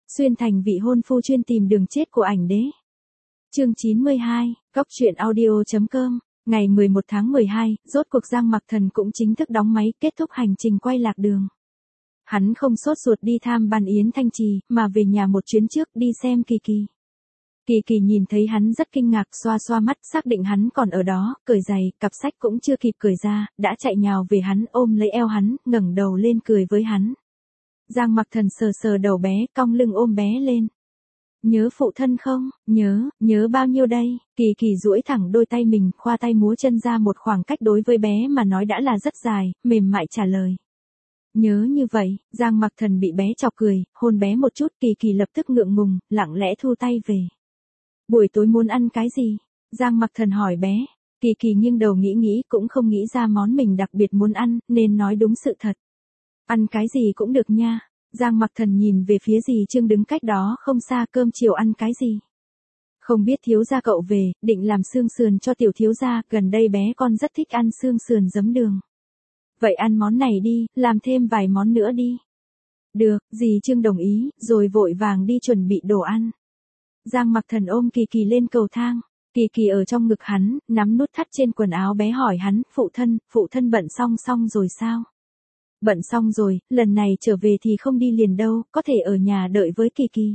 Xuyên thành vị hôn phu chuyên tìm đường chết của ảnh đế. Chương 92, Góc truyện audio.com. Ngày 11 tháng 12, rốt cuộc Giang Mặc Thần cũng chính thức đóng máy, kết thúc hành trình quay lạc đường. Hắn không sốt ruột đi tham ban Yến Thanh Trì, mà về nhà một chuyến trước đi xem Kỳ Kỳ. Kỳ Kỳ nhìn thấy hắn rất kinh ngạc, xoa xoa mắt, xác định hắn còn ở đó, cởi giày, cặp sách cũng chưa kịp cởi ra, đã chạy nhào về hắn, ôm lấy eo hắn, ngẩng đầu lên cười với hắn. Giang Mặc Thần sờ sờ đầu bé, cong lưng ôm bé lên. Nhớ phụ thân không? Nhớ bao nhiêu đây? Kỳ Kỳ duỗi thẳng đôi tay mình, khoa tay múa chân ra một khoảng cách đối với bé mà nói đã là rất dài, mềm mại trả lời. Nhớ như vậy, Giang Mặc Thần bị bé chọc cười, hôn bé một chút, Kỳ Kỳ lập tức ngượng ngùng, lặng lẽ thu tay về. Buổi tối muốn ăn cái gì? Giang Mặc Thần hỏi bé. Kỳ Kỳ nghiêng đầu nghĩ cũng không nghĩ ra món mình đặc biệt muốn ăn, nên nói đúng sự thật. Ăn cái gì cũng được nha. Giang Mặc Thần nhìn về phía dì Trương đứng cách đó không xa, cơm chiều ăn cái gì? Không biết thiếu gia cậu về, định làm xương sườn cho tiểu thiếu gia, gần đây bé con rất thích ăn xương sườn giấm đường. Vậy ăn món này đi, làm thêm vài món nữa đi. Được, dì Trương đồng ý, rồi vội vàng đi chuẩn bị đồ ăn. Giang Mặc Thần ôm Kỳ Kỳ lên cầu thang. Kỳ Kỳ ở trong ngực hắn, nắm nút thắt trên quần áo bé hỏi hắn, phụ thân bận xong rồi sao? Bận xong rồi, lần này trở về thì không đi liền đâu, có thể ở nhà đợi với Kỳ Kỳ.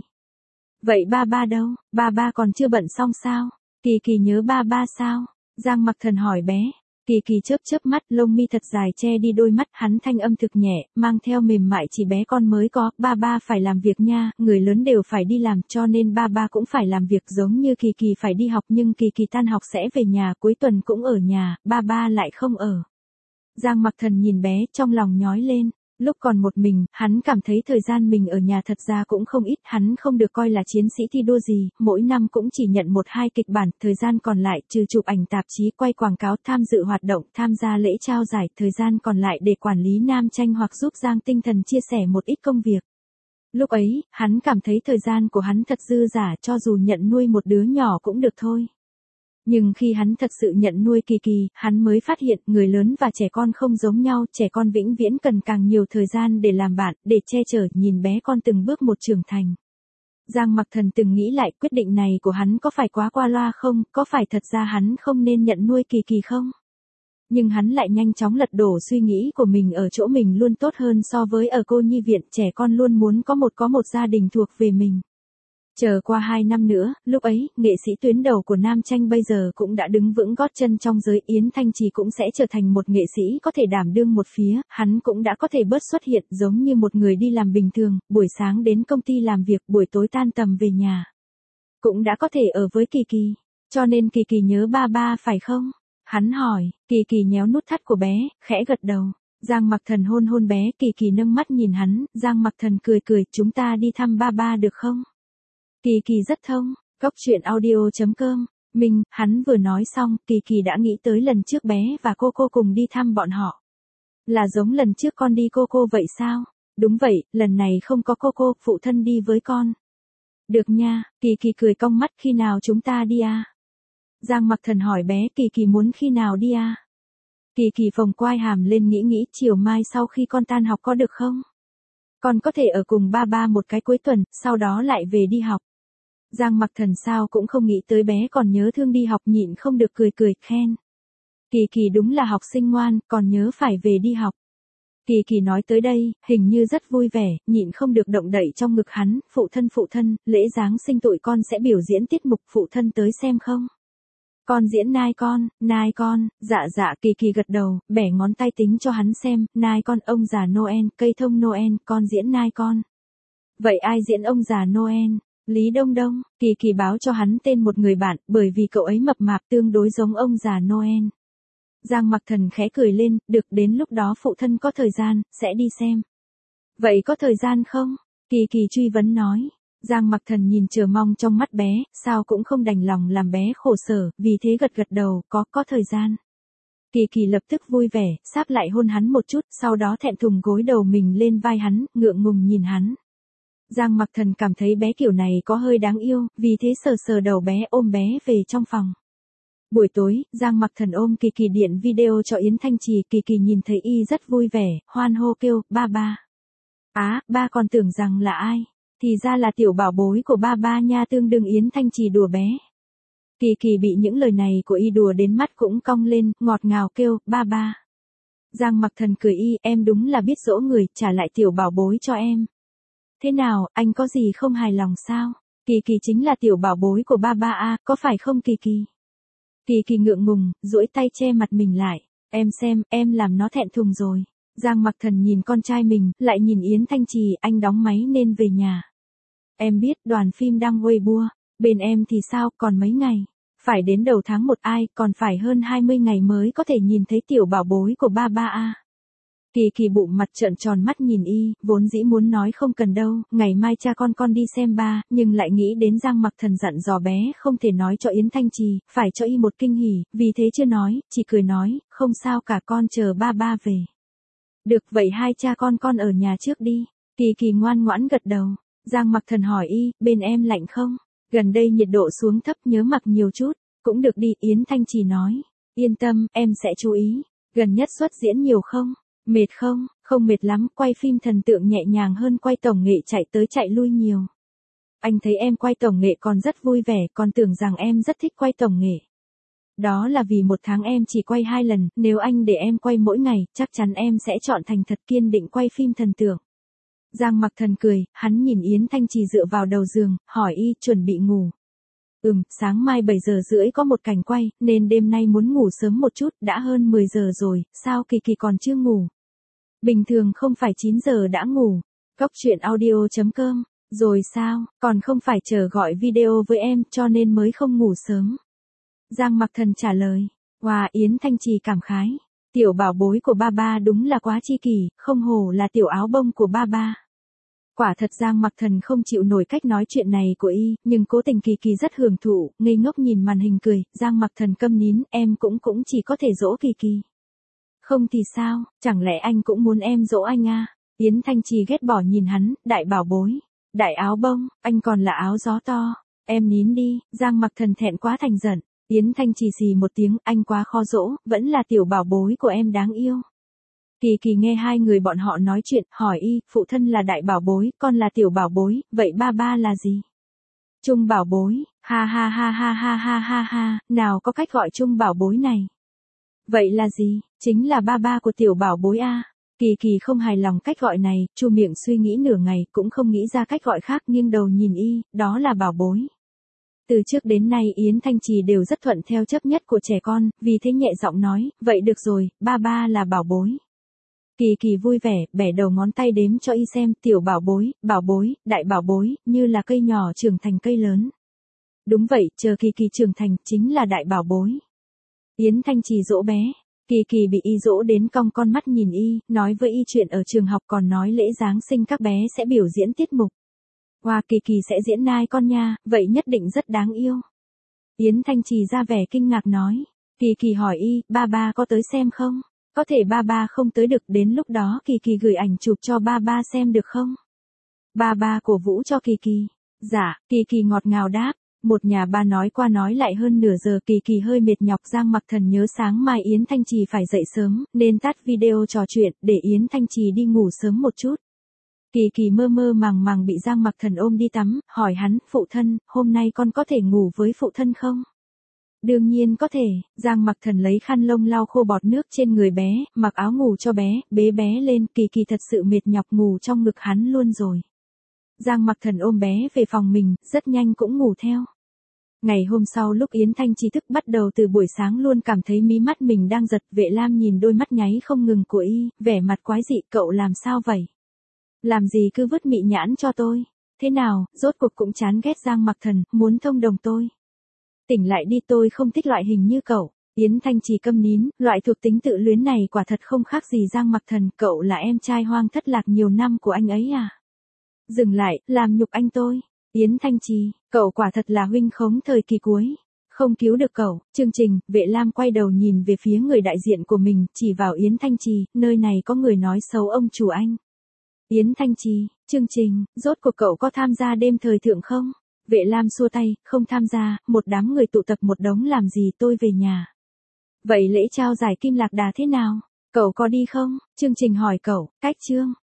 Vậy ba đâu? Ba còn chưa bận xong sao? Kỳ Kỳ nhớ ba sao? Giang Mặc Thần hỏi bé. Kỳ Kỳ chớp mắt, lông mi thật dài che đi đôi mắt, hắn thanh âm thực nhẹ, mang theo mềm mại, chỉ bé con mới có, ba phải làm việc nha, người lớn đều phải đi làm, cho nên ba cũng phải làm việc, giống như Kỳ Kỳ phải đi học, nhưng Kỳ Kỳ tan học sẽ về nhà, cuối tuần cũng ở nhà, ba lại không ở. Giang Mặc Thần nhìn bé, trong lòng nhói lên. Lúc còn một mình, hắn cảm thấy thời gian mình ở nhà thật ra cũng không ít, hắn không được coi là chiến sĩ thi đua gì, mỗi năm cũng chỉ nhận 1-2 kịch bản, thời gian còn lại, trừ chụp ảnh tạp chí, quay quảng cáo, tham dự hoạt động, tham gia lễ trao giải, thời gian còn lại để quản lý nam tranh hoặc giúp Giang Tinh Thần chia sẻ một ít công việc. Lúc ấy, hắn cảm thấy thời gian của hắn thật dư dả, cho dù nhận nuôi một đứa nhỏ cũng được thôi. Nhưng khi hắn thật sự nhận nuôi Kỳ Kỳ, hắn mới phát hiện người lớn và trẻ con không giống nhau, trẻ con vĩnh viễn cần càng nhiều thời gian để làm bạn, để che chở, nhìn bé con từng bước một trưởng thành. Giang Mặc Thần từng nghĩ lại quyết định này của hắn có phải quá qua loa không, có phải thật ra hắn không nên nhận nuôi Kỳ Kỳ không? Nhưng hắn lại nhanh chóng lật đổ suy nghĩ của mình, ở chỗ mình luôn tốt hơn so với ở cô nhi viện, trẻ con luôn muốn có một gia đình thuộc về mình. Chờ qua 2 năm nữa, lúc ấy, nghệ sĩ tuyến đầu của nam tranh bây giờ cũng đã đứng vững gót chân trong giới, Yến Thanh Trì cũng sẽ trở thành một nghệ sĩ có thể đảm đương một phía, hắn cũng đã có thể bớt xuất hiện giống như một người đi làm bình thường, buổi sáng đến công ty làm việc, buổi tối tan tầm về nhà. Cũng đã có thể ở với Kỳ Kỳ, cho nên Kỳ Kỳ nhớ ba phải không? Hắn hỏi. Kỳ Kỳ nhéo nút thắt của bé, khẽ gật đầu. Giang Mặc Thần hôn bé, Kỳ Kỳ nâng mắt nhìn hắn, Giang Mặc Thần cười, chúng ta đi thăm ba được không? Kỳ Kỳ rất thông. Góc truyện audio.com. Hắn vừa nói xong, Kỳ Kỳ đã nghĩ tới lần trước bé và cô cùng đi thăm bọn họ. Là giống lần trước con đi cô vậy sao? Đúng vậy, lần này không có cô, phụ thân đi với con. Được nha, Kỳ Kỳ cười cong mắt, khi nào chúng ta đi à? Giang Mặc Thần hỏi bé, Kỳ Kỳ muốn khi nào đi à? Kỳ Kỳ phồng quai hàm lên nghĩ, chiều mai sau khi con tan học có được không? Con có thể ở cùng ba một cái cuối tuần, sau đó lại về đi học. Giang Mặc Thần sao cũng không nghĩ tới bé còn nhớ thương đi học, nhịn không được cười khen. Kỳ Kỳ đúng là học sinh ngoan, còn nhớ phải về đi học. Kỳ Kỳ nói tới đây, hình như rất vui vẻ, nhịn không được động đậy trong ngực hắn, phụ thân, lễ Giáng sinh tụi con sẽ biểu diễn tiết mục, phụ thân tới xem không? Con diễn nai con, dạ, Kỳ Kỳ gật đầu, bẻ ngón tay tính cho hắn xem, nai con, ông già Noel, cây thông Noel, con diễn nai con. Vậy ai diễn ông già Noel? Lý Đông Đông. Kỳ Kỳ báo cho hắn tên một người bạn, bởi vì cậu ấy mập mạp tương đối giống ông già Noel. Giang Mặc Thần khẽ cười lên, được, đến lúc đó phụ thân có thời gian, sẽ đi xem. Vậy có thời gian không? Kỳ Kỳ truy vấn nói. Giang Mặc Thần nhìn chờ mong trong mắt bé, sao cũng không đành lòng làm bé khổ sở, vì thế gật đầu, có thời gian. Kỳ Kỳ lập tức vui vẻ, sáp lại hôn hắn một chút, sau đó thẹn thùng gối đầu mình lên vai hắn, ngượng ngùng nhìn hắn. Giang Mặc Thần cảm thấy bé kiểu này có hơi đáng yêu, vì thế sờ đầu bé, ôm bé về trong phòng. Buổi tối, Giang Mặc Thần ôm Kỳ Kỳ điện video cho Yến Thanh Trì, Kỳ Kỳ nhìn thấy y rất vui vẻ, hoan hô kêu, ba. Ba còn tưởng rằng là ai. thì ra là tiểu bảo bối của ba ba nha, tương đương Yến Thanh Trì đùa bé. Kỳ Kỳ bị những lời này của y đùa đến mắt cũng cong lên, ngọt ngào kêu, ba ba. Giang Mặc Thần cười y, em đúng là biết dỗ người, trả lại tiểu bảo bối cho em. Thế nào, anh có gì không hài lòng sao? Kỳ Kỳ chính là tiểu bảo bối của ba ba a, có phải không Kỳ Kỳ? Kỳ Kỳ ngượng ngùng, duỗi tay che mặt mình lại. Em xem, em làm nó thẹn thùng rồi. Giang Mặc Thần nhìn con trai mình, lại nhìn Yến Thanh Trì, anh đóng máy nên về nhà. Em biết đoàn phim đang Weibo, bên em thì sao, còn mấy ngày? Phải đến đầu tháng 1 ai, còn phải hơn 20 ngày mới có thể nhìn thấy tiểu bảo bối của ba ba a. Kỳ Kỳ bụng mặt trợn tròn mắt nhìn y, vốn dĩ muốn nói không cần đâu, ngày mai cha con đi xem ba, nhưng lại nghĩ đến Giang Mặc Thần dặn dò bé không thể nói cho Yến Thanh Trì, phải cho y một kinh hỉ, vì thế chưa nói, chỉ cười nói, không sao cả con chờ ba ba về. Được vậy hai cha con ở nhà trước đi. Kỳ Kỳ ngoan ngoãn gật đầu. Giang Mặc Thần hỏi y, bên em lạnh không? Gần đây nhiệt độ xuống thấp nhớ mặc nhiều chút. Cũng được đi, Yến Thanh Trì nói. Yên tâm, em sẽ chú ý. Gần nhất xuất diễn nhiều không? Mệt không? Không mệt lắm, quay phim thần tượng nhẹ nhàng hơn quay tổng nghệ chạy tới chạy lui nhiều. Anh thấy em quay tổng nghệ còn rất vui vẻ, còn tưởng rằng em rất thích quay tổng nghệ. Đó là vì một tháng em chỉ quay 2 lần, nếu anh để em quay mỗi ngày, chắc chắn em sẽ chọn thành thật kiên định quay phim thần tượng. Giang Mặc Thần cười, hắn nhìn Yến Thanh Trì dựa vào đầu giường, hỏi y, chuẩn bị ngủ. Sáng mai 7 giờ rưỡi có một cảnh quay, nên đêm nay muốn ngủ sớm một chút, đã hơn 10 giờ rồi, sao Kỳ Kỳ còn chưa ngủ? Bình thường không phải 9 giờ đã ngủ. Cóc truyện audio.com, rồi sao, còn không phải chờ gọi video với em, cho nên mới không ngủ sớm. Giang Mặc Thần trả lời. Wow, Yến Thanh Trì cảm khái. Tiểu bảo bối của ba ba đúng là quá chi kỷ, không hổ là tiểu áo bông của ba ba. Quả thật Giang Mặc Thần không chịu nổi cách nói chuyện này của y, nhưng cố tình Kỳ Kỳ rất hưởng thụ, ngây ngốc nhìn màn hình cười, Giang Mặc Thần câm nín, em cũng chỉ có thể dỗ Kỳ Kỳ. Không thì sao, chẳng lẽ anh cũng muốn em dỗ anh à? Yến Thanh Trì ghét bỏ nhìn hắn, đại bảo bối, đại áo bông, anh còn là áo gió to. Em nín đi, Giang Mặc Thần thẹn quá thành giận. Yến Thanh Trì xì một tiếng, anh quá khó dỗ, vẫn là tiểu bảo bối của em đáng yêu. Kỳ Kỳ nghe hai người bọn họ nói chuyện, hỏi y, phụ thân là đại bảo bối, con là tiểu bảo bối, vậy ba ba là gì? Trung bảo bối, ha ha ha ha ha ha ha ha, nào có cách gọi Trung bảo bối này. Vậy là gì? Chính là ba ba của tiểu bảo bối a. Kỳ Kỳ không hài lòng cách gọi này, chu miệng suy nghĩ nửa ngày, cũng không nghĩ ra cách gọi khác, nghiêng đầu nhìn y, đó là bảo bối. Từ trước đến nay Yến Thanh Trì đều rất thuận theo chấp nhất của trẻ con, vì thế nhẹ giọng nói, vậy được rồi, ba ba là bảo bối. Kỳ Kỳ vui vẻ, bẻ đầu ngón tay đếm cho y xem, tiểu bảo bối, đại bảo bối, như là cây nhỏ trưởng thành cây lớn. Đúng vậy, chờ Kỳ Kỳ trưởng thành, chính là đại bảo bối. Yến Thanh Trì dỗ bé. Kỳ Kỳ bị y dỗ đến cong con mắt nhìn y, nói với y chuyện ở trường học, còn nói lễ Giáng sinh các bé sẽ biểu diễn tiết mục. Wow, Kỳ Kỳ sẽ diễn nai con nha, vậy nhất định rất đáng yêu. Yến Thanh Trì ra vẻ kinh ngạc nói. Kỳ Kỳ hỏi y, ba ba có tới xem không? Có thể ba ba không tới được, đến lúc đó Kỳ Kỳ gửi ảnh chụp cho ba ba xem được không? Ba ba cổ vũ cho Kỳ Kỳ. Dạ, Kỳ Kỳ ngọt ngào đáp. Một nhà ba nói qua nói lại hơn nửa giờ, Kỳ Kỳ hơi mệt nhọc. Giang Mặc Thần nhớ sáng mai Yến Thanh Trì phải dậy sớm, nên tắt video trò chuyện, để Yến Thanh Trì đi ngủ sớm một chút. Kỳ Kỳ mơ mơ màng màng bị Giang Mặc Thần ôm đi tắm, hỏi hắn, phụ thân, hôm nay con có thể ngủ với phụ thân không? Đương nhiên có thể, Giang Mặc Thần lấy khăn lông lau khô bọt nước trên người bé, mặc áo ngủ cho bé, bế bé lên, Kỳ Kỳ thật sự mệt nhọc ngủ trong ngực hắn luôn rồi. Giang Mặc Thần ôm bé về phòng mình, rất nhanh cũng ngủ theo. Ngày hôm sau lúc Yến Thanh Trì thức bắt đầu từ buổi sáng luôn cảm thấy mí mắt mình đang giật, Vệ Lam nhìn đôi mắt nháy không ngừng của y, vẻ mặt quái dị, cậu làm sao vậy? Làm gì cứ vứt mị nhãn cho tôi? Thế nào, rốt cuộc cũng chán ghét Giang Mặc Thần, muốn thông đồng tôi. Tỉnh lại đi, tôi không thích loại hình như cậu. Yến Thanh Trì câm nín, loại thuộc tính tự luyến này quả thật không khác gì Giang Mặc Thần, cậu là em trai hoang thất lạc nhiều năm của anh ấy à? Dừng lại, làm nhục anh tôi. Yến Thanh Trì, cậu quả thật là huynh khống thời kỳ cuối. Không cứu được cậu. Chương trình, Vệ Lam quay đầu nhìn về phía người đại diện của mình, chỉ vào Yến Thanh Trì, nơi này có người nói xấu ông chủ anh. Yến Thanh Trì, chương trình, rốt cuộc cậu có tham gia đêm thời thượng không? Vệ Lam xua tay, không tham gia, một đám người tụ tập một đống làm gì, tôi về nhà. Vậy lễ trao giải Kim Lạc Đà thế nào? Cậu có đi không? Chương trình hỏi cậu, cách chương.